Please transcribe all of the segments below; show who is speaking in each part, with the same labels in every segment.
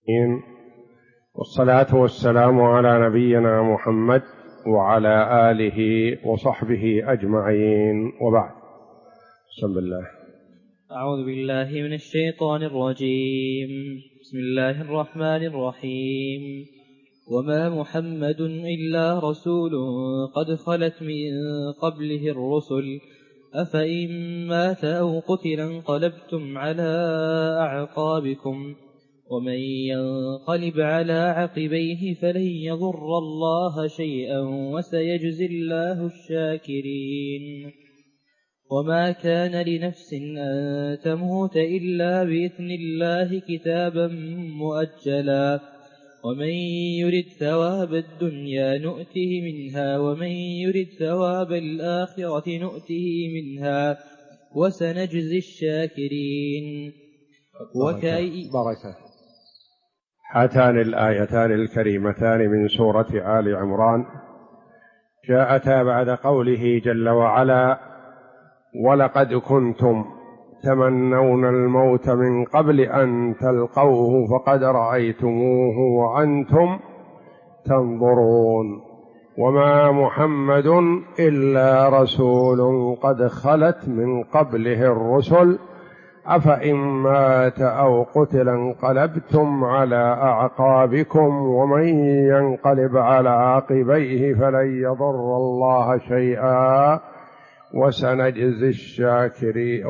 Speaker 1: والصلاة والسلام على نبينا محمد وعلى آله وصحبه أجمعين، وبعد. بسم الله.
Speaker 2: أعوذ بالله من الشيطان الرجيم. بسم الله الرحمن الرحيم. وما محمد إلا رسول قد خلت من قبله الرسل أفإن مات أو قتل انقلبتم على أعقابكم ومن ينقلب على عقبيه فلن يضر الله شيئا وسيجزي الله الشاكرين. وما كان لنفس أن تموت إلا بإذن الله كتابا مؤجلا ومن يرد ثواب الدنيا نؤته منها ومن يرد ثواب الآخرة نؤته منها وسنجزي الشاكرين.
Speaker 1: بركة. هاتان الآيتان الكريمتان من سورة آل عمران جاءتا بعد قوله جل وعلا: ولقد كنتم تمنون الموت من قبل أن تلقوه فقد رأيتموه وأنتم تنظرون وما محمد إلا رسول قد خلت من قبله الرسل أفإن مات أو قتل انقلبتم على أعقابكم ومن ينقلب على عقبيه فلن يضر الله شيئا وسنجزي الشاكرين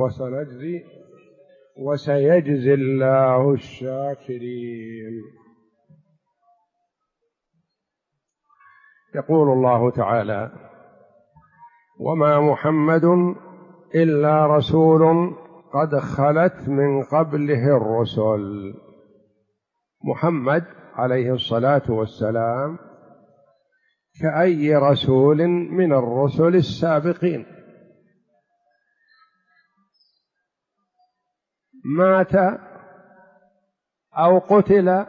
Speaker 1: وسيجزي الله الشاكرين. يقول الله تعالى: وما محمد إلا رسول قد خلت من قبله الرسل. محمد عليه الصلاة والسلام كأي رسول من الرسل السابقين، مات أو قتل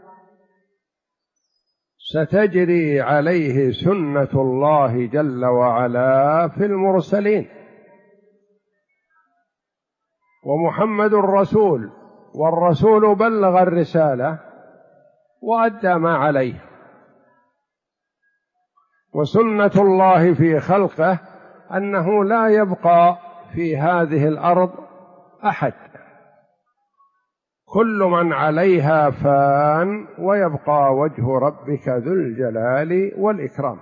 Speaker 1: ستجري عليه سنة الله جل وعلا في المرسلين. ومحمد رسول، والرسول بلغ الرسالة وأدى ما عليه، وسنة الله في خلقه أنه لا يبقى في هذه الأرض أحد، كل من عليها فان ويبقى وجه ربك ذو الجلال والإكرام.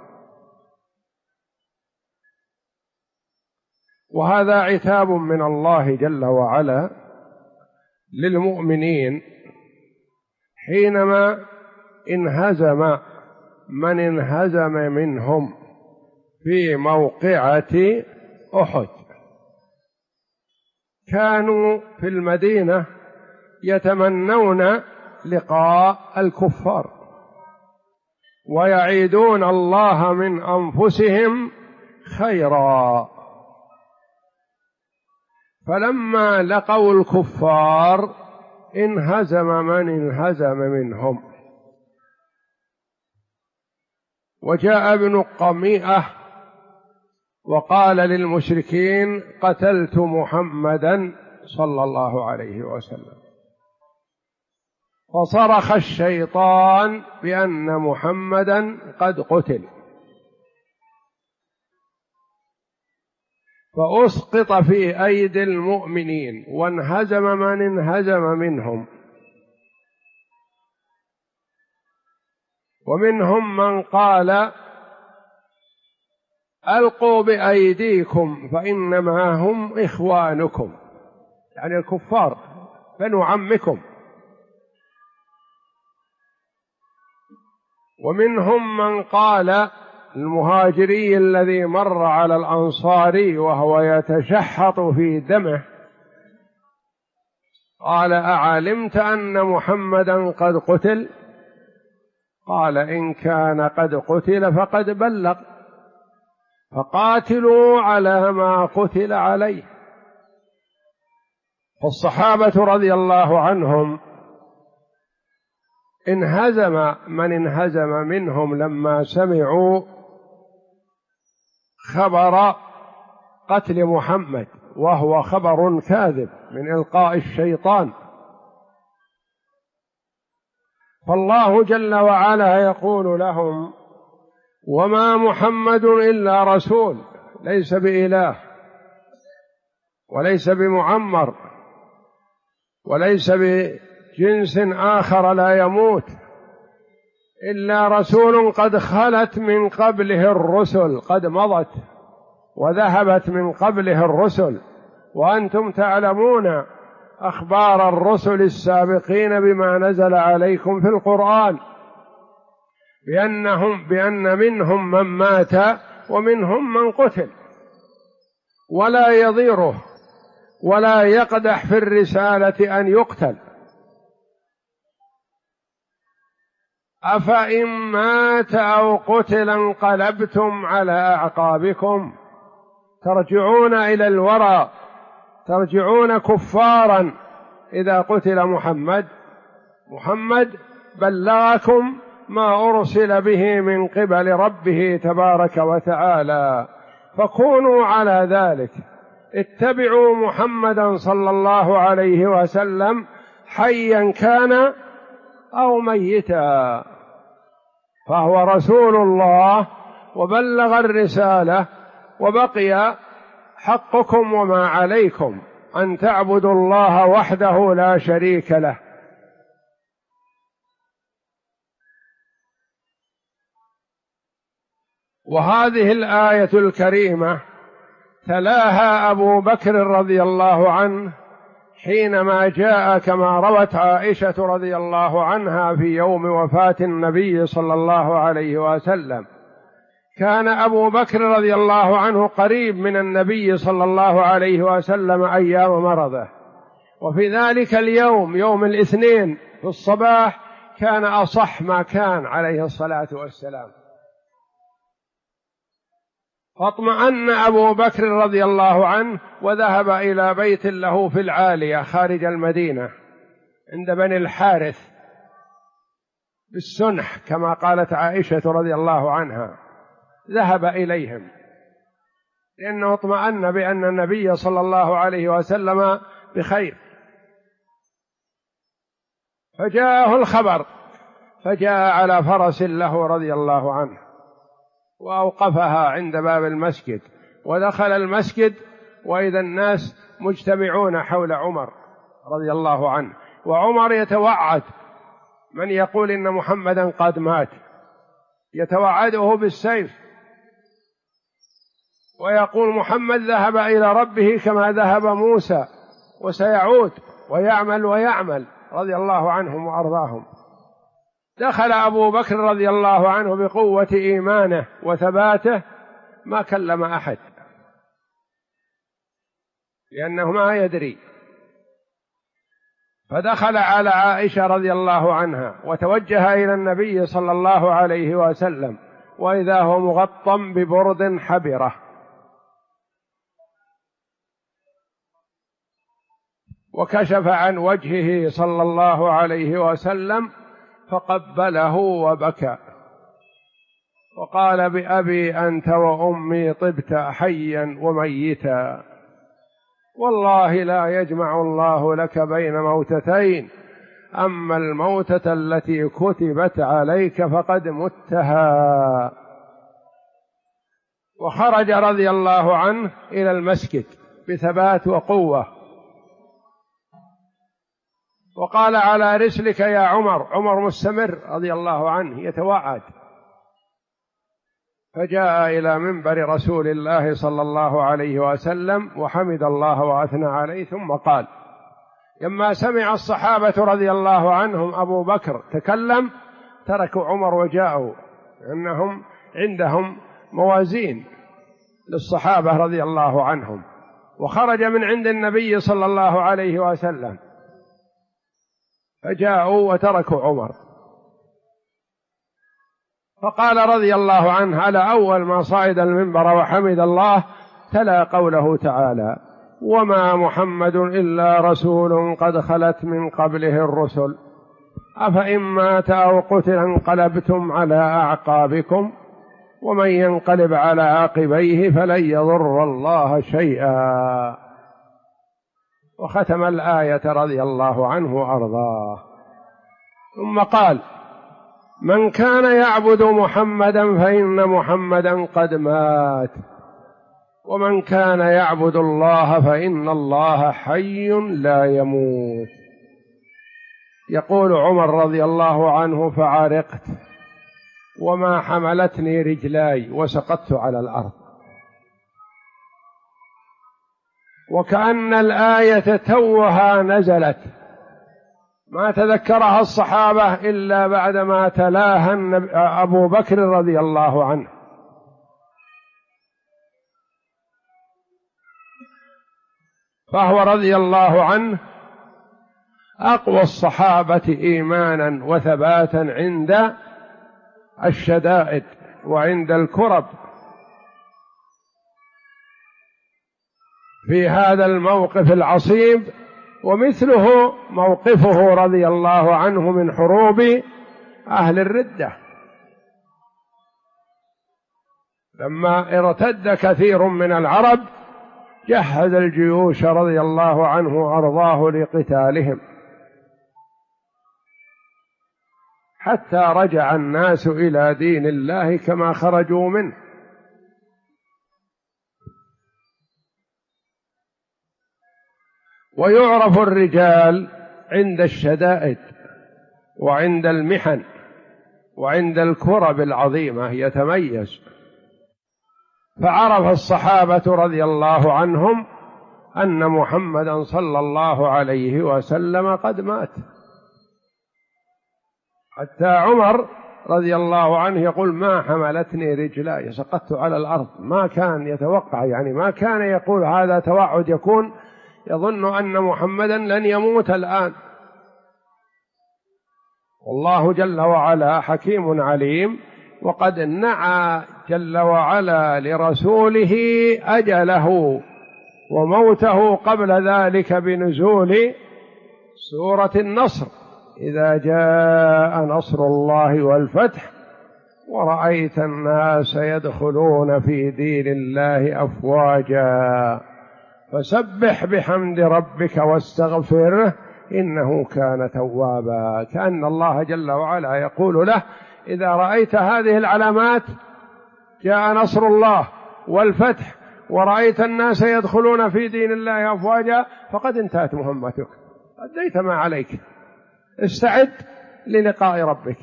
Speaker 1: وهذا عتاب من الله جل وعلا للمؤمنين حينما انهزم من انهزم منهم في موقعة أحد. كانوا في المدينة يتمنون لقاء الكفار ويعيدون الله من أنفسهم خيرا، فلما لقوا الكفار انهزم من انهزم منهم. وجاء ابن قميئة وقال للمشركين: قتلت محمدا صلى الله عليه وسلم. فصرخ الشيطان بأن محمدا قد قتل، فأسقط في أيدي المؤمنين وانهزم من انهزم منهم. ومنهم من قال: ألقوا بأيديكم فإنما هم إخوانكم، يعني الكفار بنو عمكم. ومنهم من قال، المهاجري الذي مر على الأنصاري وهو يتشحط في دمه، قال: أعلمت أن محمدا قد قتل؟ قال: إن كان قد قتل فقد بلغ، فقاتلوا على ما قتل عليه. فالصحابة رضي الله عنهم انهزم من انهزم منهم لما سمعوا خبر قتل محمد، وهو خبر كاذب من إلقاء الشيطان. فالله جل وعلا يقول لهم: وما محمد إلا رسول، ليس بإله وليس بمعمر وليس بجنس آخر لا يموت، إلا رسول قد خلت من قبله الرسل، قد مضت وذهبت من قبله الرسل، وأنتم تعلمون أخبار الرسل السابقين بما نزل عليكم في القرآن بأن منهم من مات ومنهم من قتل، ولا يضيره ولا يقدح في الرسالة أن يقتل. أفإن مات أو قتل انقلبتم على أعقابكم، ترجعون إلى الورى، ترجعون كفارا إذا قتل محمد بلغكم ما أرسل به من قبل ربه تبارك وتعالى، فكونوا على ذلك، اتبعوا محمدا صلى الله عليه وسلم حيا كان أو ميتا، فهو رسول الله وبلغ الرسالة، وبقي حقكم وما عليكم أن تعبدوا الله وحده لا شريك له. وهذه الآية الكريمة تلاها أبو بكر رضي الله عنه حينما جاء كما روت عائشة رضي الله عنها في يوم وفاة النبي صلى الله عليه وسلم. كان أبو بكر رضي الله عنه قريب من النبي صلى الله عليه وسلم أيام مرضه، وفي ذلك اليوم يوم الاثنين في الصباح كان أصح ما كان عليه الصلاة والسلام، فاطمأن أبو بكر رضي الله عنه وذهب إلى بيت له في العالية خارج المدينة عند بني الحارث بالسنح كما قالت عائشة رضي الله عنها، ذهب إليهم لأنه اطمأن بأن النبي صلى الله عليه وسلم بخير. فجاءه الخبر، فجاء على فرس له رضي الله عنه وأوقفها عند باب المسجد، ودخل المسجد وإذا الناس مجتمعون حول عمر رضي الله عنه، وعمر يتوعد من يقول إن محمدا قد مات، يتوعده بالسيف ويقول محمد ذهب إلى ربه كما ذهب موسى وسيعود ويعمل رضي الله عنهم وأرضاهم. دخل أبو بكر رضي الله عنه بقوة إيمانه وثباته ما كلم أحد لأنه ما يدري، فدخل على عائشة رضي الله عنها وتوجه إلى النبي صلى الله عليه وسلم، وإذا هو مغطى ببرد حبرة، وكشف عن وجهه صلى الله عليه وسلم فقبله وبكى وقال: بأبي أنت وأمي طبت حيا وميتا، والله لا يجمع الله لك بين موتتين، أما الموتة التي كتبت عليك فقد متها. وخرج رضي الله عنه إلى المسجد بثبات وقوة، وقال: على رسلك يا عمر. عمر مستمر رضي الله عنه يتوعد، فجاء إلى منبر رسول الله صلى الله عليه وسلم وحمد الله وأثنى عليه، ثم قال: لما سمع الصحابة رضي الله عنهم أبو بكر تكلم تركوا عمر وجاءوا، إنهم عندهم موازين للصحابة رضي الله عنهم، وخرج من عند النبي صلى الله عليه وسلم، فجاءوا وتركوا عمر. فقال رضي الله عنه على أول ما صعد المنبر وحمد الله تلا قوله تعالى: وما محمد إلا رسول قد خلت من قبله الرسل أفإن مات أو قتل انقلبتم على أعقابكم ومن ينقلب على عاقبيه فلن يضر الله شيئا. وختم الآية رضي الله عنه وأرضاه، ثم قال: من كان يعبد محمدا فإن محمدا قد مات، ومن كان يعبد الله فإن الله حي لا يموت. يقول عمر رضي الله عنه: فعرقت وما حملتني رجلاي وسقطت على الأرض. وكأن الآية توها نزلت، ما تذكرها الصحابة إلا بعدما تلاها أبو بكر رضي الله عنه. فهو رضي الله عنه أقوى الصحابة إيمانا وثباتا عند الشدائد وعند الكرب. في هذا الموقف العصيب، ومثله موقفه رضي الله عنه من حروب أهل الردة، لما ارتد كثير من العرب جهز الجيوش رضي الله عنه وأرضاه لقتالهم، حتى رجع الناس إلى دين الله كما خرجوا منه. ويعرف الرجال عند الشدائد وعند المحن وعند الكرب العظيمة يتميز. فعرف الصحابة رضي الله عنهم أن محمدا صلى الله عليه وسلم قد مات. حتى عمر رضي الله عنه يقول: ما حملتني رجلاي، سقطت على الأرض. ما كان يتوقع، يعني ما كان يقول هذا توعد، يكون يظن أن محمدا لن يموت الآن. والله جل وعلا حكيم عليم، وقد نعى جل وعلا لرسوله أجله وموته قبل ذلك بنزول سورة النصر: إذا جاء نصر الله والفتح ورأيت الناس يدخلون في دين الله أفواجا فسبح بحمد ربك واستغفره إنه كان توابا. كأن الله جل وعلا يقول له: إذا رأيت هذه العلامات، جاء نصر الله والفتح ورأيت الناس يدخلون في دين الله أفواجا، فقد انتهت مهمتك، أديت ما عليك، استعد للقاء ربك.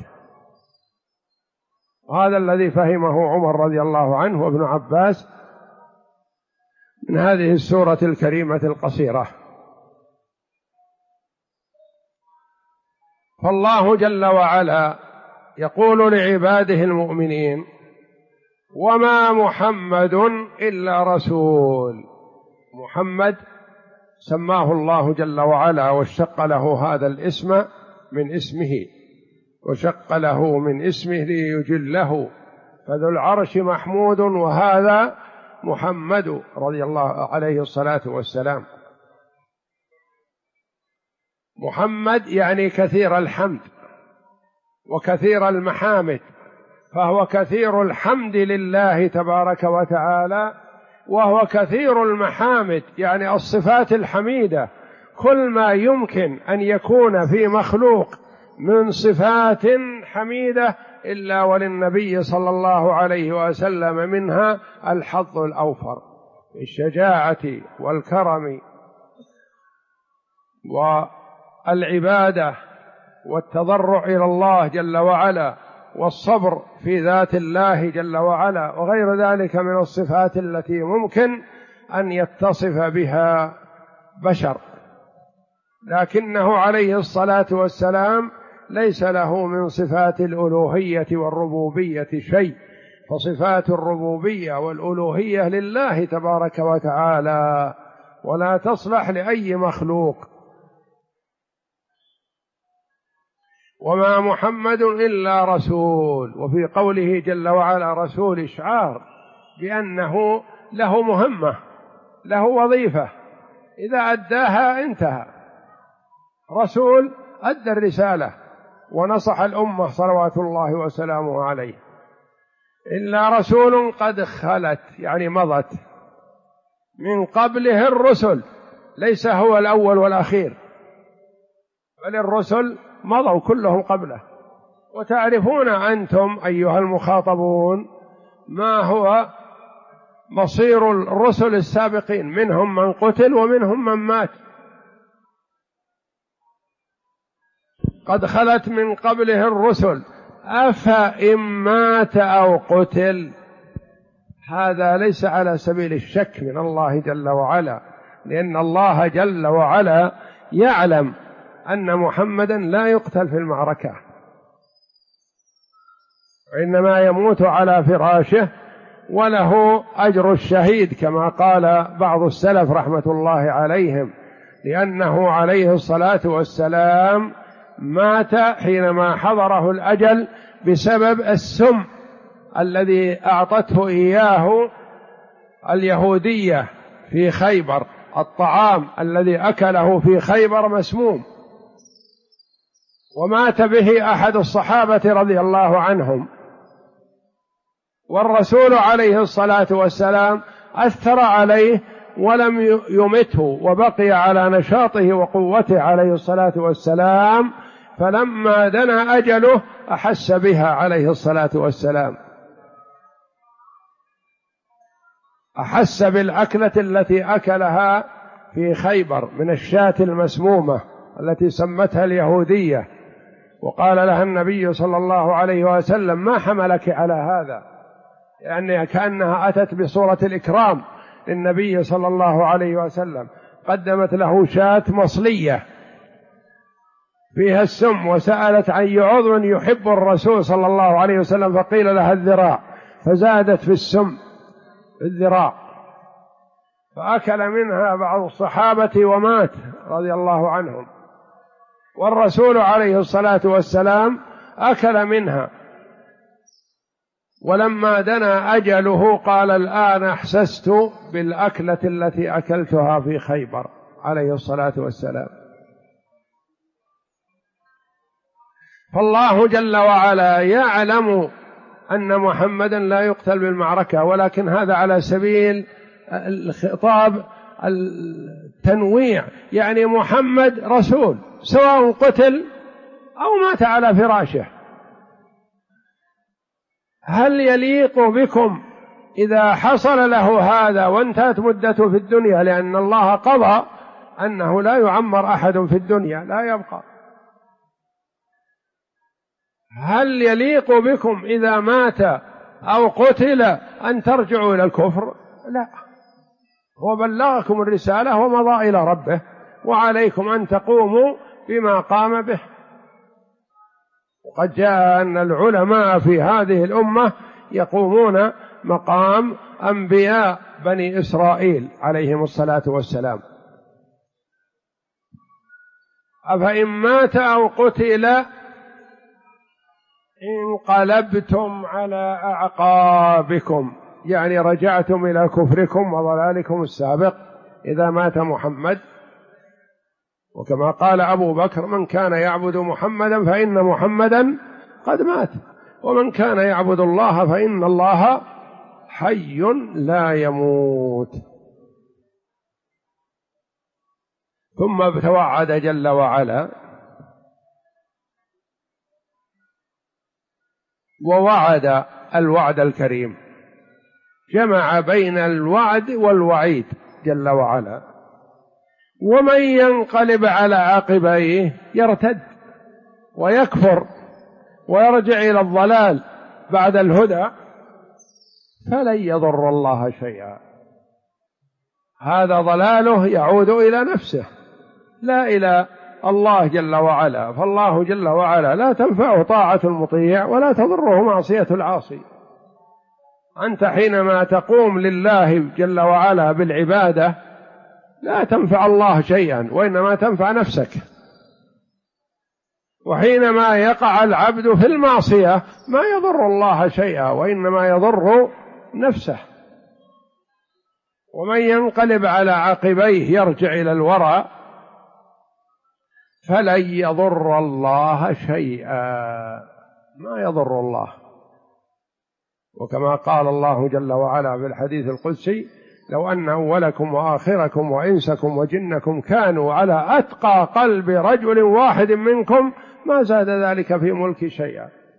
Speaker 1: وهذا الذي فهمه عمر رضي الله عنه وابن عباس من هذه السورة الكريمة القصيرة. فالله جل وعلا يقول لعباده المؤمنين: وما محمد إلا رسول. محمد سماه الله جل وعلا واشتق له هذا الاسم من اسمه، وشق له من اسمه ليجله، فذو العرش محمود، وهذا محمد رضي الله عليه الصلاة والسلام. محمد يعني كثير الحمد وكثير المحامد، فهو كثير الحمد لله تبارك وتعالى، وهو كثير المحامد يعني الصفات الحميدة. كل ما يمكن أن يكون في مخلوق من صفات حميدة إلا وللنبي صلى الله عليه وسلم منها الحظ الأوفر، الشجاعة والكرم والعبادة والتضرع إلى الله جل وعلا والصبر في ذات الله جل وعلا، وغير ذلك من الصفات التي ممكن أن يتصف بها بشر. لكنه عليه الصلاة والسلام ليس له من صفات الألوهية والربوبية شيء، فصفات الربوبية والألوهية لله تبارك وتعالى، ولا تصلح لأي مخلوق. وما محمد إلا رسول. وفي قوله جل وعلا رسول إشعار بأنه له مهمة، له وظيفة، إذا أداها انتهى. رسول أدى الرسالة ونصح الأمة صلوات الله وسلامه عليه. إلا رسول قد خلت يعني مضت من قبله الرسل، ليس هو الأول والأخير، بل الرسل مضوا كلهم قبله، وتعرفون أنتم أيها المخاطبون ما هو مصير الرسل السابقين، منهم من قتل ومنهم من مات، قد خلت من قبله الرسل أفإن مات أو قتل. هذا ليس على سبيل الشك من الله جل وعلا، لأن الله جل وعلا يعلم أن محمدا لا يقتل في المعركة، وإنما يموت على فراشه وله أجر الشهيد كما قال بعض السلف رحمة الله عليهم، لأنه عليه الصلاة والسلام مات حينما حضره الأجل بسبب السم الذي أعطته إياه اليهودية في خيبر، الطعام الذي أكله في خيبر مسموم، ومات به أحد الصحابة رضي الله عنهم، والرسول عليه الصلاة والسلام أثر عليه ولم يمته، وبقي على نشاطه وقوته عليه الصلاة والسلام، فلما دنا أجله أحس بها عليه الصلاة والسلام، أحس بالأكلة التي أكلها في خيبر من الشاة المسمومة التي سمتها اليهودية، وقال لها النبي صلى الله عليه وسلم: ما حملك على هذا؟ يعني كأنها أتت بصورة الإكرام للنبي صلى الله عليه وسلم، قدمت له شاة مصلية فيها السم، وسألت عن عضو يحب الرسول صلى الله عليه وسلم، فقيل لها الذراع، فزادت في السم الذراع، فأكل منها بعض الصحابة ومات رضي الله عنهم، والرسول عليه الصلاة والسلام أكل منها، ولما دنا أجله قال: الآن أحسست بالأكلة التي أكلتها في خيبر عليه الصلاة والسلام. فالله جل وعلا يعلم أن محمدا لا يقتل بالمعركة، ولكن هذا على سبيل الخطاب التنويع، يعني محمد رسول سواء قتل أو مات على فراشه. هل يليق بكم إذا حصل له هذا وانتهت مدته في الدنيا، لأن الله قضى أنه لا يعمر أحد في الدنيا، لا يبقى، هل يليق بكم إذا مات أو قتل أن ترجعوا إلى الكفر؟ لا، هو بلغكم الرسالة ومضى إلى ربه، وعليكم أن تقوموا بما قام به. وقد جاء أن العلماء في هذه الأمة يقومون مقام أنبياء بني إسرائيل عليهم الصلاة والسلام. أفإن مات أو قتل انقلبتم على أعقابكم، يعني رجعتم إلى كفركم وضلالكم السابق إذا مات محمد. وكما قال أبو بكر: من كان يعبد محمدا فإن محمدا قد مات، ومن كان يعبد الله فإن الله حي لا يموت. ثم توعد جل وعلا ووعد الوعد الكريم، جمع بين الوعد والوعيد جل وعلا. ومن ينقلب على عقبيه يرتد ويكفر ويرجع إلى الضلال بعد الهدى فلن يضر الله شيئا، هذا ضلاله يعود إلى نفسه لا إلى الله جل وعلا. فالله جل وعلا لا تنفعه طاعة المطيع ولا تضره معصية العاصي. أنت حينما تقوم لله جل وعلا بالعبادة لا تنفع الله شيئا، وإنما تنفع نفسك. وحينما يقع العبد في المعصية ما يضر الله شيئا، وإنما يضر نفسه. ومن ينقلب على عقبيه يرجع إلى الورى فلن يضر الله شيئا، ما يضر الله. وكما قال الله جل وعلا في الحديث القدسي: لو أن أولكم وآخركم وإنسكم وجنكم كانوا على أتقى قلب رجل واحد منكم ما زاد ذلك في ملك شيئا.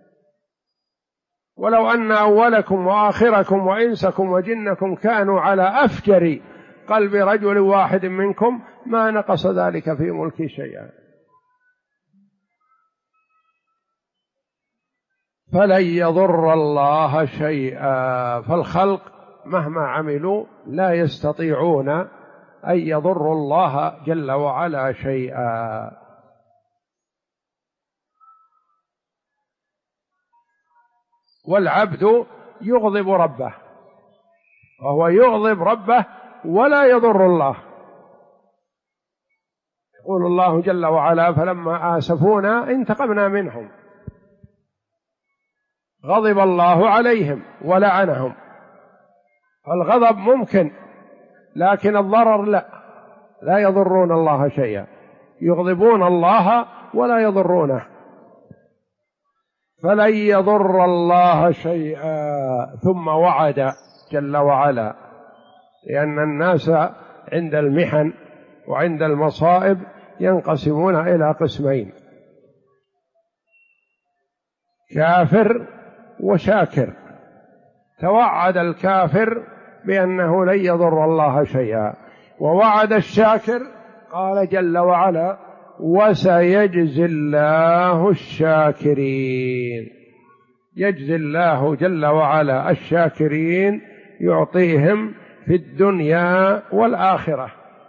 Speaker 1: ولو أن أولكم وآخركم وإنسكم وجنكم كانوا على أفجر قلب رجل واحد منكم ما نقص ذلك في ملكي شيئا. فلن يضر الله شيئا. فالخلق مهما عملوا لا يستطيعون أن يضروا الله جل وعلا شيئا. والعبد يغضب ربه، وهو يغضب ربه ولا يضر الله. يقول الله جل وعلا: فلما آسفونا انتقمنا منهم. غضب الله عليهم ولعنهم. الغضب ممكن، لكن الضرر لا يضرون الله شيئا، يغضبون الله ولا يضرونه. فلن يضر الله شيئا. ثم وعد جل وعلا، لأن الناس عند المحن وعند المصائب ينقسمون إلى قسمين: كافر وشاكر. توعد الكافر بأنه لن يضر الله شيئا، ووعد الشاكر قال جل وعلا: وسيجزي الله الشاكرين. يجزي الله جل وعلا الشاكرين، يعطيهم في الدنيا والآخرة،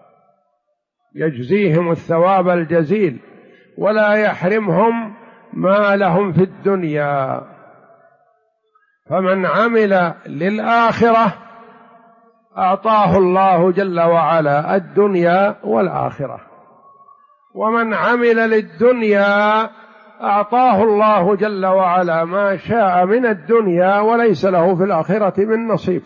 Speaker 1: يجزيهم الثواب الجزيل ولا يحرمهم ما لهم في الدنيا. فمن عمل للآخرة أعطاه الله جل وعلا الدنيا والآخرة، ومن عمل للدنيا أعطاه الله جل وعلا ما شاء من الدنيا وليس له في الآخرة من نصيب.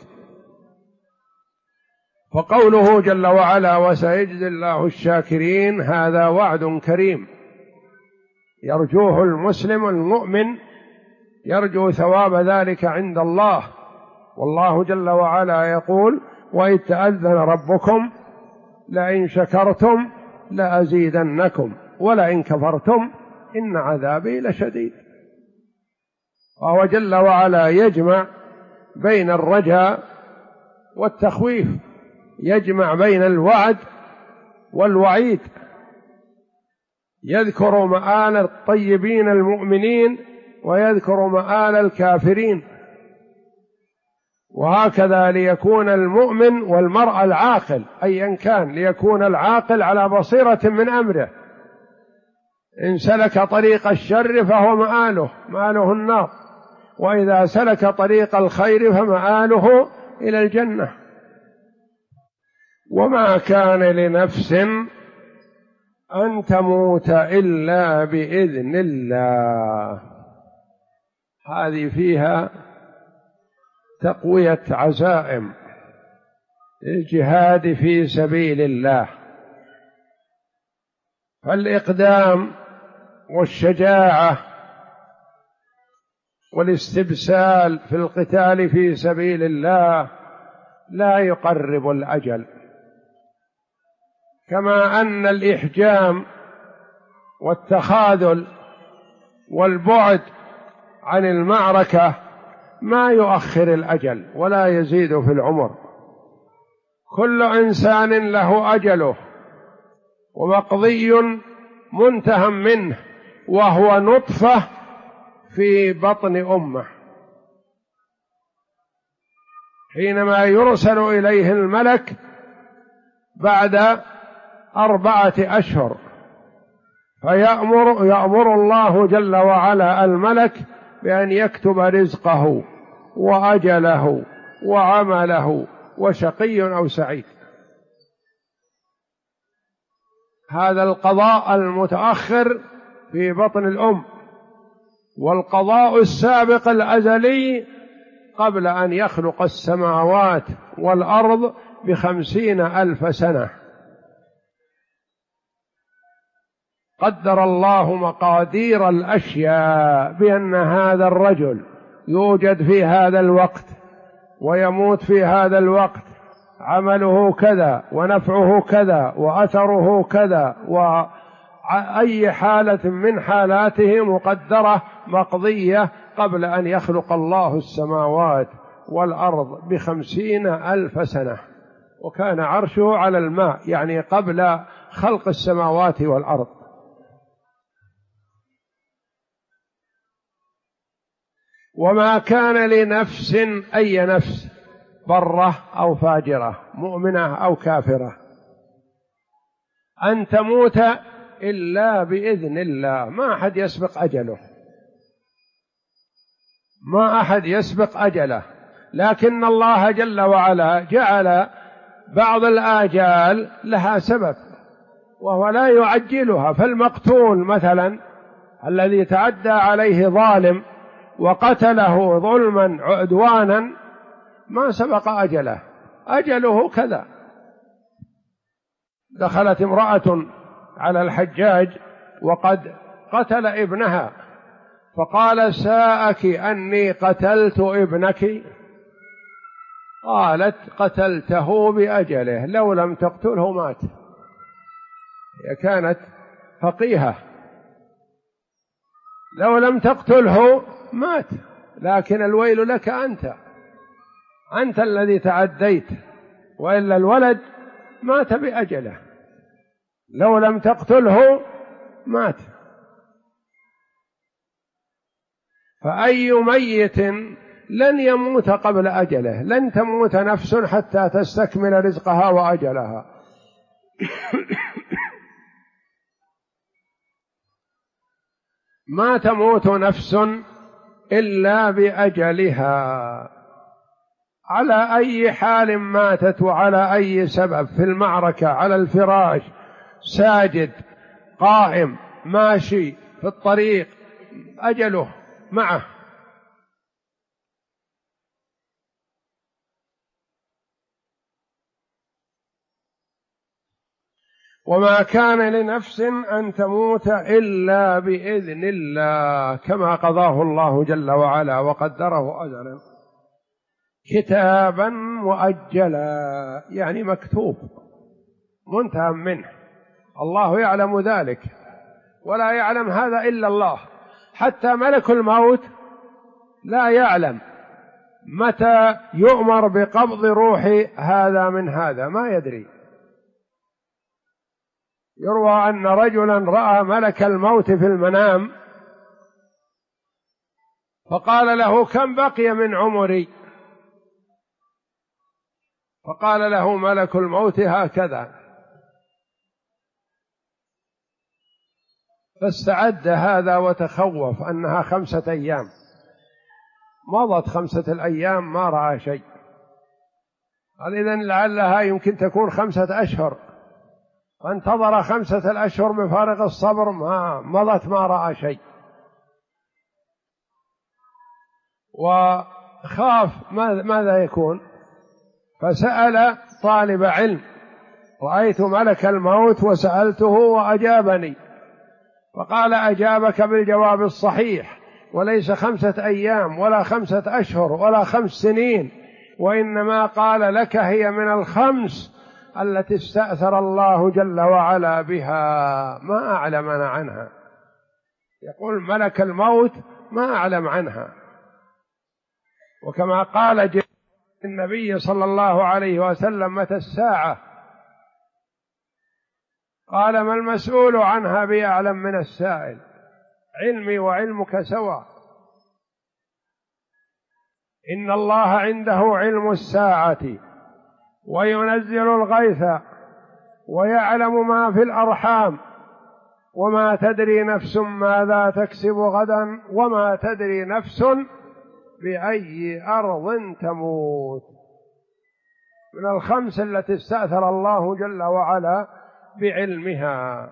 Speaker 1: فقوله جل وعلا: وسيجزي الله الشاكرين، هذا وعد كريم يرجوه المسلم المؤمن، يرجو ثواب ذلك عند الله. والله جل وعلا يقول: وإذ تأذن ربكم لئن شكرتم لأزيدنكم ولئن كفرتم إن عذابي لشديد. وهو جل وعلا يجمع بين الرجاء والتخويف، يجمع بين الوعد والوعيد، يذكر مآل الطيبين المؤمنين ويذكر مآل الكافرين، وهكذا ليكون المؤمن والمرء العاقل أيا كان، ليكون العاقل على بصيرة من أمره. إن سلك طريق الشر فهو مآله النار، وإذا سلك طريق الخير فمآله إلى الجنة. وما كان لنفس أن تموت إلا بإذن الله. هذه فيها تقوية عزائم الجهاد في سبيل الله، فالإقدام والشجاعة والاستبسال في القتال في سبيل الله لا يقرب الأجل، كما أن الإحجام والتخاذل والبعد عن المعركة ما يؤخر الأجل ولا يزيد في العمر. كل إنسان له أجله ومقضي منتهى منه، وهو نطفة في بطن أمه. حينما يرسل إليه الملك بعد 4 أشهر فيأمر الله جل وعلا الملك بأن يكتب رزقه وأجله وعمله وشقي أو سعيد. هذا القضاء المتأخر في بطن الأم، والقضاء السابق الأزلي قبل أن يخلق السماوات والأرض ب50,000 سنة. قدر الله مقادير الأشياء بأن هذا الرجل يوجد في هذا الوقت ويموت في هذا الوقت، عمله كذا ونفعه كذا وأثره كذا، وأي حالة من حالاته مقدرة مقضية قبل أن يخلق الله السماوات والأرض ب50,000 سنة، وكان عرشه على الماء، يعني قبل خلق السماوات والأرض. وما كان لنفس، أي نفس، برة أو فاجرة، مؤمنة أو كافرة، أن تموت إلا بإذن الله. ما أحد يسبق أجله، ما أحد يسبق أجله، لكن الله جل وعلا جعل بعض الآجال لها سبب وهو لا يعجلها. فالمقتول مثلا الذي تعدى عليه ظالم وقتله ظلما عدوانا ما سبق أجله، أجله كذا. دخلت امرأة على الحجاج وقد قتل ابنها، فقال: ساءك أني قتلت ابنك؟ قالت: قتلته بأجله، لو لم تقتله مات. هي كانت فقيهة، لو لم تقتله مات، لكن الويل لك أنت الذي تعديت، وإلا الولد مات بأجله، لو لم تقتله مات. فأي ميت لن يموت قبل أجله، لن تموت نفس حتى تستكمل رزقها وأجلها. ما تموت نفس إلا بأجلها، على أي حال ماتت وعلى أي سبب، في المعركة، على الفراش، ساجد، قائم، ماشي، في الطريق، أجله معه. وما كان لنفس أن تموت إلا بإذن الله، كما قضاه الله جل وعلا وقدره أجلا، كتابا مؤجلا، يعني مكتوب منتهى منه. الله يعلم ذلك، ولا يعلم هذا إلا الله. حتى ملك الموت لا يعلم متى يؤمر بقبض روح هذا من هذا، ما يدري. يروى أن رجلا رأى ملك الموت في المنام فقال له: كم بقي من عمري؟ فقال له ملك الموت: هكذا. فاستعد هذا وتخوف أنها 5 أيام. مضت 5 الأيام ما رأى شيء، قال: إذن لعلها يمكن تكون 5 أشهر. فانتظر 5 الأشهر بفارغ الصبر، ما مضت ما رأى شيء، وخاف ماذا يكون. فسأل طالب علم: رأيت ملك الموت وسألته وأجابني. فقال: أجابك بالجواب الصحيح، وليس 5 أيام ولا 5 أشهر ولا 5 سنين، وإنما قال لك هي من ال5 التي استأثر الله جل وعلا بها، ما أعلمنا عنها. يقول ملك الموت ما أعلم عنها. وكما قال النبي صلى الله عليه وسلم: متى الساعة؟ قال: ما المسؤول عنها بأعلم من السائل، علمي وعلمك سواء. إن الله عنده علم الساعة وينزل الغيث ويعلم ما في الأرحام وما تدري نفس ماذا تكسب غدا وما تدري نفس بأي أرض تموت. من ال5 التي استأثر الله جل وعلا بعلمها.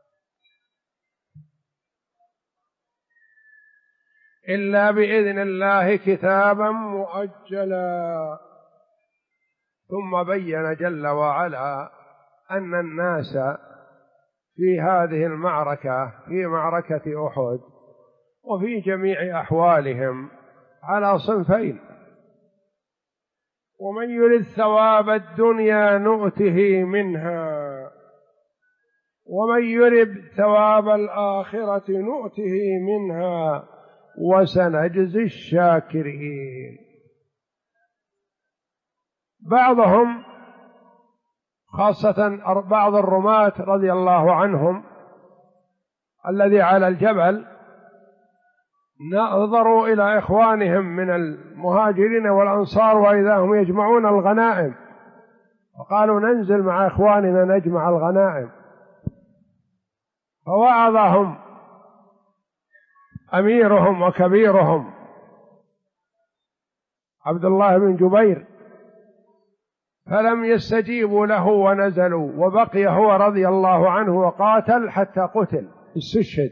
Speaker 1: إلا بإذن الله كتابا مؤجلا. ثم بين جل وعلا أن الناس في هذه المعركة، في معركة أحد، وفي جميع أحوالهم على صنفين: ومن يرد ثواب الدنيا نؤته منها، ومن يرد ثواب الآخرة نؤته منها، وسنجزي الشاكرين. بعضهم خاصة بعض الرماة رضي الله عنهم الذي على الجبل نظروا إلى إخوانهم من المهاجرين والأنصار وإذا هم يجمعون الغنائم، وقالوا ننزل مع إخواننا نجمع الغنائم، فوعظهم أميرهم وكبيرهم عبد الله بن جبير فلم يستجيبوا له ونزلوا، وبقي هو رضي الله عنه وقاتل حتى قتل استشهد،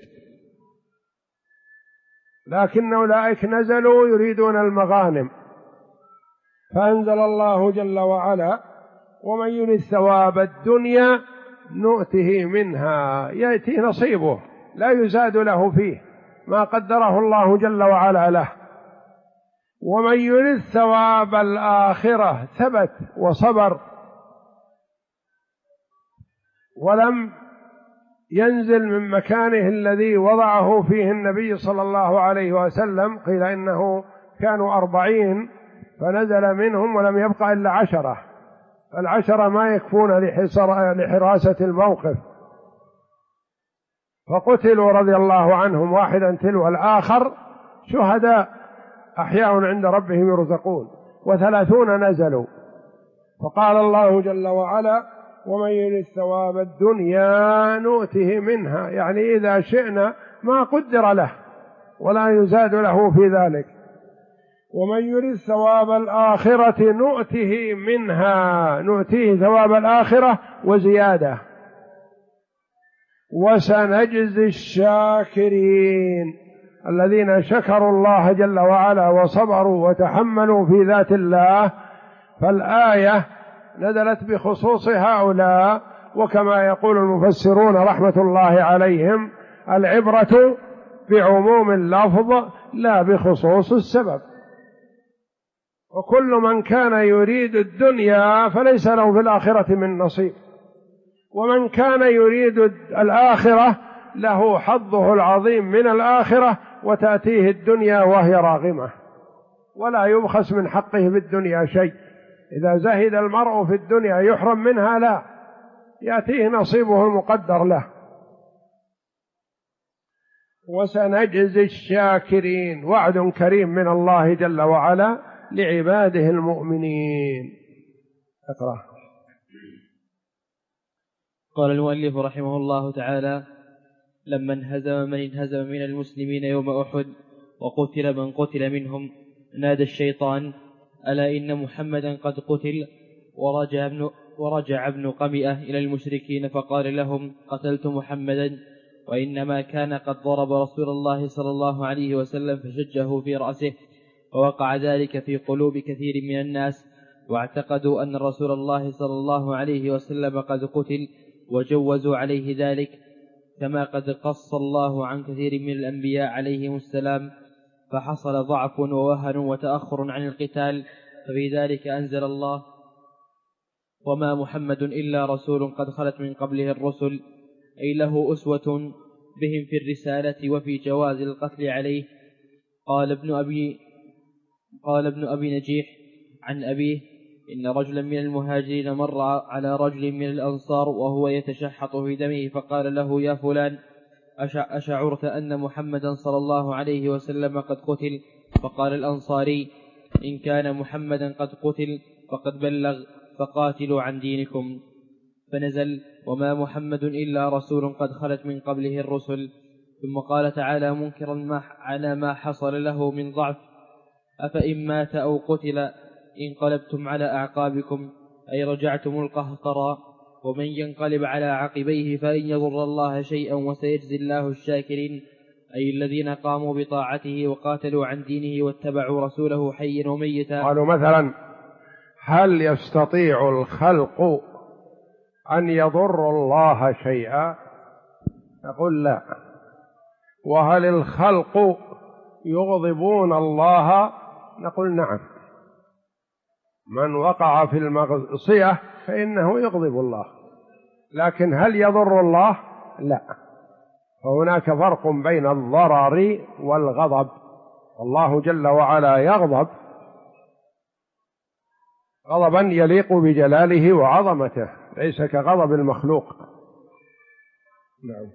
Speaker 1: لكن أولئك نزلوا يريدون المغانم، فأنزل الله جل وعلا ومن يرد ثواب الدنيا نؤته منها، يأتي نصيبه لا يزاد له فيه ما قدره الله جل وعلا له. ومن يرد ثواب الآخرة ثبت وصبر ولم ينزل من مكانه الذي وضعه فيه النبي صلى الله عليه وسلم، قيل إنه كانوا 40 فنزل منهم ولم يبقى إلا 10، فالعشرة ما يكفون لحراسة الموقف، فقتلوا رضي الله عنهم واحدا تلو الآخر شهداء أحياء عند ربهم يرزقون، و30 نزلوا. فقال الله جل وعلا ومن يرد ثواب الدنيا نؤته منها، يعني إذا شئنا ما قدر له ولا يزاد له في ذلك. ومن يرد ثواب الآخرة نؤته منها، نؤتيه ثواب الآخرة وزيادة. وسنجزي الشاكرين الذين شكروا الله جل وعلا وصبروا وتحملوا في ذات الله. فالآية نزلت بخصوص هؤلاء، وكما يقول المفسرون رحمة الله عليهم العبرة بعموم اللفظ لا بخصوص السبب، وكل من كان يريد الدنيا فليس له في الآخرة من نصيب، ومن كان يريد الآخرة له حظه العظيم من الآخرة، وتأتيه الدنيا وهي راغمة ولا يبخس من حقه في الدنيا شيء. إذا زهد المرء في الدنيا يحرم منها؟ لا، يأتيه نصيبه المقدر له. وسنجزي الشاكرين، وعد كريم من الله جل وعلا لعباده المؤمنين. اقرأ.
Speaker 2: قال المؤلف رحمه الله تعالى: لما انهزم من انهزم من المسلمين يوم أحد وقتل من قتل منهم، نادى الشيطان: ألا إن محمدا قد قتل. ورجع ابن قمئة إلى المشركين فقال لهم: قتلت محمدا، وإنما كان قد ضرب رسول الله صلى الله عليه وسلم فشجه في رأسه، ووقع ذلك في قلوب كثير من الناس، واعتقدوا أن رسول الله صلى الله عليه وسلم قد قتل، وجوزوا عليه ذلك، كما قد قص الله عن كثير من الأنبياء عليهم السلام، فحصل ضعف ووهن وتأخر عن القتال. ففي ذلك أنزل الله: وما محمد إلا رسول قد خلت من قبله الرسل، أي له أسوة بهم في الرسالة وفي جواز القتل عليه. قال ابن أبي نجيح عن أبيه: إن رجلا من المهاجرين مر على رجل من الأنصار وهو يتشحط في دمه، فقال له: يا فلان، أشعرت أن محمدا صلى الله عليه وسلم قد قتل؟ فقال الأنصاري: إن كان محمدا قد قتل فقد بلغ، فقاتلوا عن دينكم. فنزل: وما محمد إلا رسول قد خلت من قبله الرسل. ثم قال تعالى منكرا على ما حصل له من ضعف: أفإن مات أو قتل انقلبتم على أعقابكم، أي رجعتم القهقرى. ومن ينقلب على عقبيه فلن يضر الله شيئا، وسيجزي الله الشاكرين، أي الذين قاموا بطاعته وقاتلوا عن دينه واتبعوا رسوله حيا وميتا.
Speaker 1: قالوا مثلا: هل يستطيع الخلق أن يضر الله شيئا؟ نقول لا. وهل الخلق يغضبون الله؟ نقول نعم. من وقع في المعصية فإنه يغضب الله، لكن هل يضر الله؟ لا. فهناك فرق بين الضرر والغضب. الله جل وعلا يغضب غضبا يليق بجلاله وعظمته، ليس كغضب المخلوق. نعم.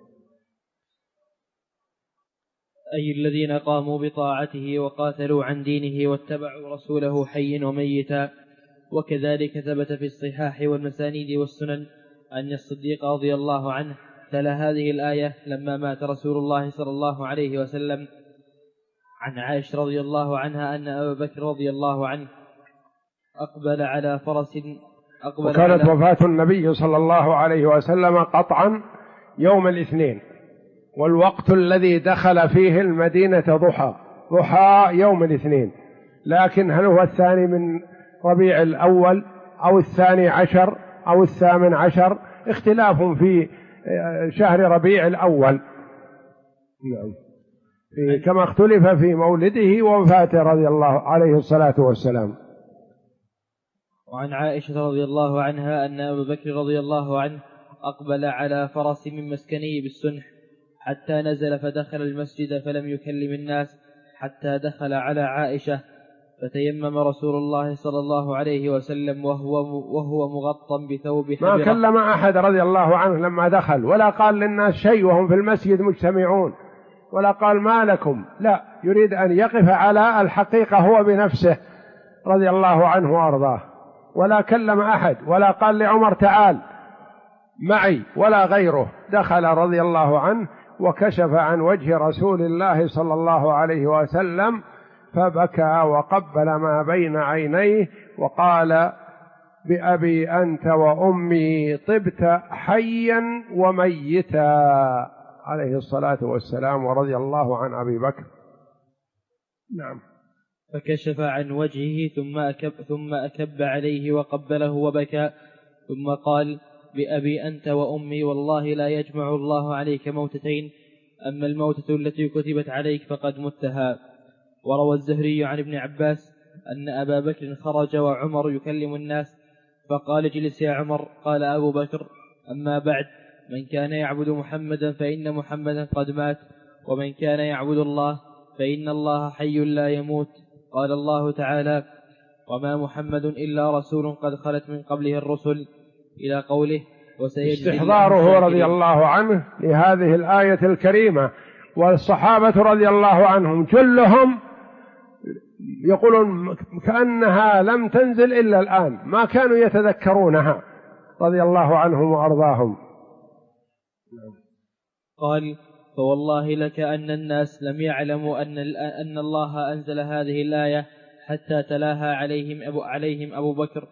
Speaker 2: أي الذين قاموا بطاعته وقاتلوا عن دينه واتبعوا رسوله حيا وميتا. وكذلك ثبت في الصحاح والمسانيد والسنن أن الصديق رضي الله عنه تلا هذه الآية لما مات رسول الله صلى الله عليه وسلم. عن عائشة رضي الله عنها أن أبا بكر رضي الله عنه أقبل على فرس
Speaker 1: وكانت وفاة النبي صلى الله عليه وسلم قطعا يوم الاثنين، والوقت الذي دخل فيه المدينة ضحى يوم الاثنين، لكن هل هو الثاني من ربيع الأول أو الثاني عشر أو الثامن عشر، اختلاف في شهر ربيع الأول. نعم. كما اختلف في مولده ووفاته رضي الله عليه الصلاة والسلام.
Speaker 2: وعن عائشة رضي الله عنها أن أبا بكر رضي الله عنه أقبل على فرس من مسكنه بالسنح حتى نزل فدخل المسجد فلم يكلم الناس حتى دخل على عائشة، فتيمم رسول الله صلى الله عليه وسلم وهو مغطى بثوب حبرة.
Speaker 1: ما كلم أحد رضي الله عنه لما دخل، ولا قال للناس شيء وهم في المسجد مجتمعون، ولا قال ما لكم، لا، يريد أن يقف على الحقيقة هو بنفسه رضي الله عنه وأرضاه، ولا كلم أحد، ولا قال لعمر تعال معي ولا غيره. دخل رضي الله عنه وكشف عن وجه رسول الله صلى الله عليه وسلم فبكى وقبل ما بين عينيه وقال بأبي أنت وأمي طبت حيا وميتا عليه الصلاة والسلام، ورضي الله عن أبي بكر. نعم.
Speaker 2: فكشف عن وجهه ثم أكب عليه وقبله وبكى، ثم قال بأبي أنت وأمي والله لا يجمع الله عليك موتتين، أما الموتة التي كتبت عليك فقد متها. وروى الزهري عن ابن عباس أن أبا بكر خرج وعمر يكلم الناس فقال اجلس يا عمر. قال أبو بكر أما بعد، من كان يعبد محمدا فإن محمدا قد مات، ومن كان يعبد الله فإن الله حي لا يموت. قال الله تعالى وما محمد إلا رسول قد خلت من قبله الرسل إلى قوله
Speaker 1: استحضاره رضي الله عنه لهذه الآية الكريمة. والصحابة رضي الله عنهم جلهم يقولون كأنها لم تنزل إلا الآن، ما كانوا يتذكرونها رضي الله عنهم وأرضاهم.
Speaker 2: قال فوالله لك أن الناس لم يعلموا أن الله أنزل هذه الآية حتى تلاها عليهم أبو بكر،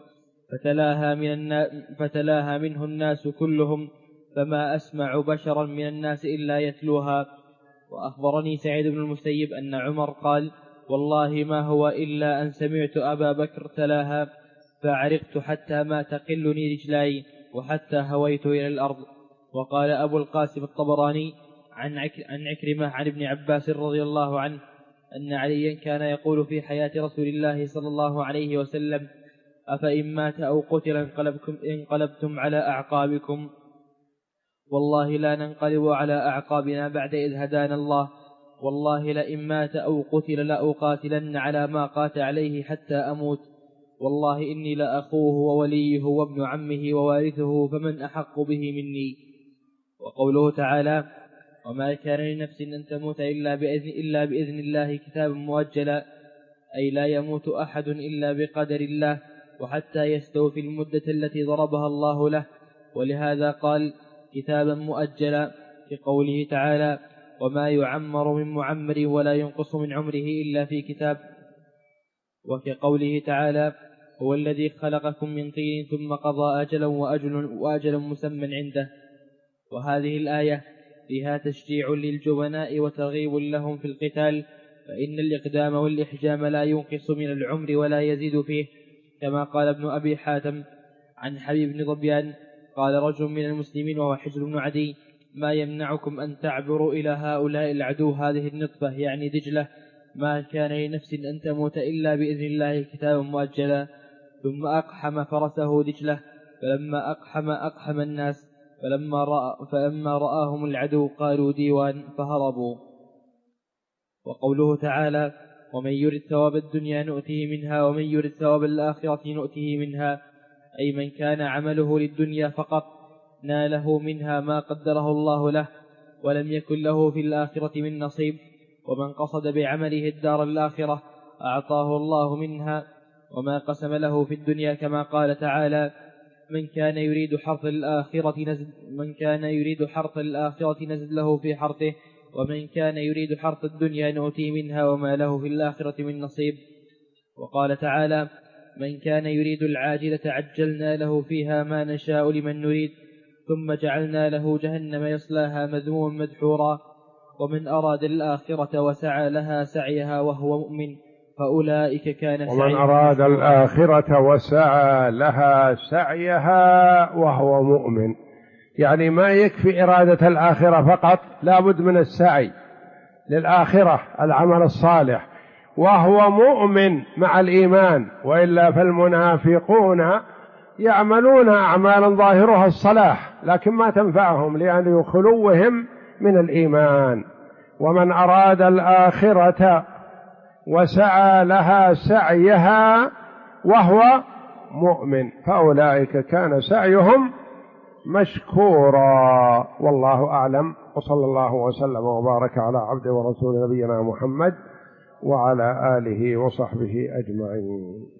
Speaker 2: فتلاها منه الناس كلهم، فما أسمع بشرا من الناس إلا يتلوها. وأخبرني سعيد بن المسيب أن عمر قال والله ما هو إلا أن سمعت أبا بكر تلاها فعرقت حتى ما تقلني رجلاي وحتى هويت إلى الأرض. وقال أبو القاسم الطبراني عن عكرمة عن ابن عباس رضي الله عنه أن عليا كان يقول في حياة رسول الله صلى الله عليه وسلم أفإن مات أو قتل انقلبتم على أعقابكم، والله لا ننقلب على أعقابنا بعد إذ هدانا الله، والله لئن مات أو قتل لأقاتلن على ما قات عليه حتى أموت، والله إني لأخوه ووليه وابن عمه ووارثه فمن أحق به مني. وقوله تعالى وما كان لنفس أن تموت إلا بإذن الله كتابا مؤجلا، أي لا يموت أحد إلا بقدر الله وحتى يستوفي المدة التي ضربها الله له، ولهذا قال كتابا مؤجلا في قوله تعالى وما يعمر من معمر ولا ينقص من عمره إلا في كتاب. وكقوله تعالى هو الذي خلقكم من طين ثم قضى أجلا وأجل مسمى عنده. وهذه الآية فيها تشجيع للجبناء وترغيب لهم في القتال، فإن الإقدام والإحجام لا ينقص من العمر ولا يزيد فيه، كما قال ابن أبي حاتم عن حبيب بن ظبيان قال رجل من المسلمين وهو حجر بن عدي ما يمنعكم أن تعبروا إلى هؤلاء العدو هذه النطفة يعني دجلة، ما كان لنفس أن تموت إلا بإذن الله كتابا مؤجلا. ثم أقحم فرسه دجلة، فلما أقحم الناس، فلما رآهم العدو قالوا ديوان فهربوا. وقوله تعالى ومن يرد ثواب الدنيا نؤته منها ومن يرد ثواب الآخرة نؤته منها، أي من كان عمله للدنيا فقط ناله منها ما قدره الله له ولم يكن له في الآخرة من نصيب، ومن قصد بعمله الدار الآخرة أعطاه الله منها وما قسم له في الدنيا، كما قال تعالى: من كان يريد حرث الآخرة نزد له في حرثه ومن كان يريد حرث الدنيا نؤتيه منها وما له في الآخرة من نصيب. وقال تعالى: من كان يريد العاجلة عجلنا له فيها ما نشاء لمن نريد ثم جعلنا له جهنم يصلاها مذموما مدحورا، ومن أراد الآخرة وسعى لها سعيها وهو مؤمن فأولئك كان سعيهم
Speaker 1: ومن أراد الآخرة وسعى لها سعيها وهو مؤمن، يعني ما يكفي إرادة الآخرة فقط، لا بد من السعي للآخرة العمل الصالح وهو مؤمن مع الإيمان، وإلا فالمنافقون يعملون أعمالا ظاهرها الصلاح لكن ما تنفعهم لأن خلوهم من الإيمان. ومن أراد الآخرة وسعى لها سعيها وهو مؤمن فأولئك كان سعيهم مشكورا. والله أعلم، وصلى الله وسلم وبارك على عبد ورسول نبينا محمد وعلى آله وصحبه أجمعين.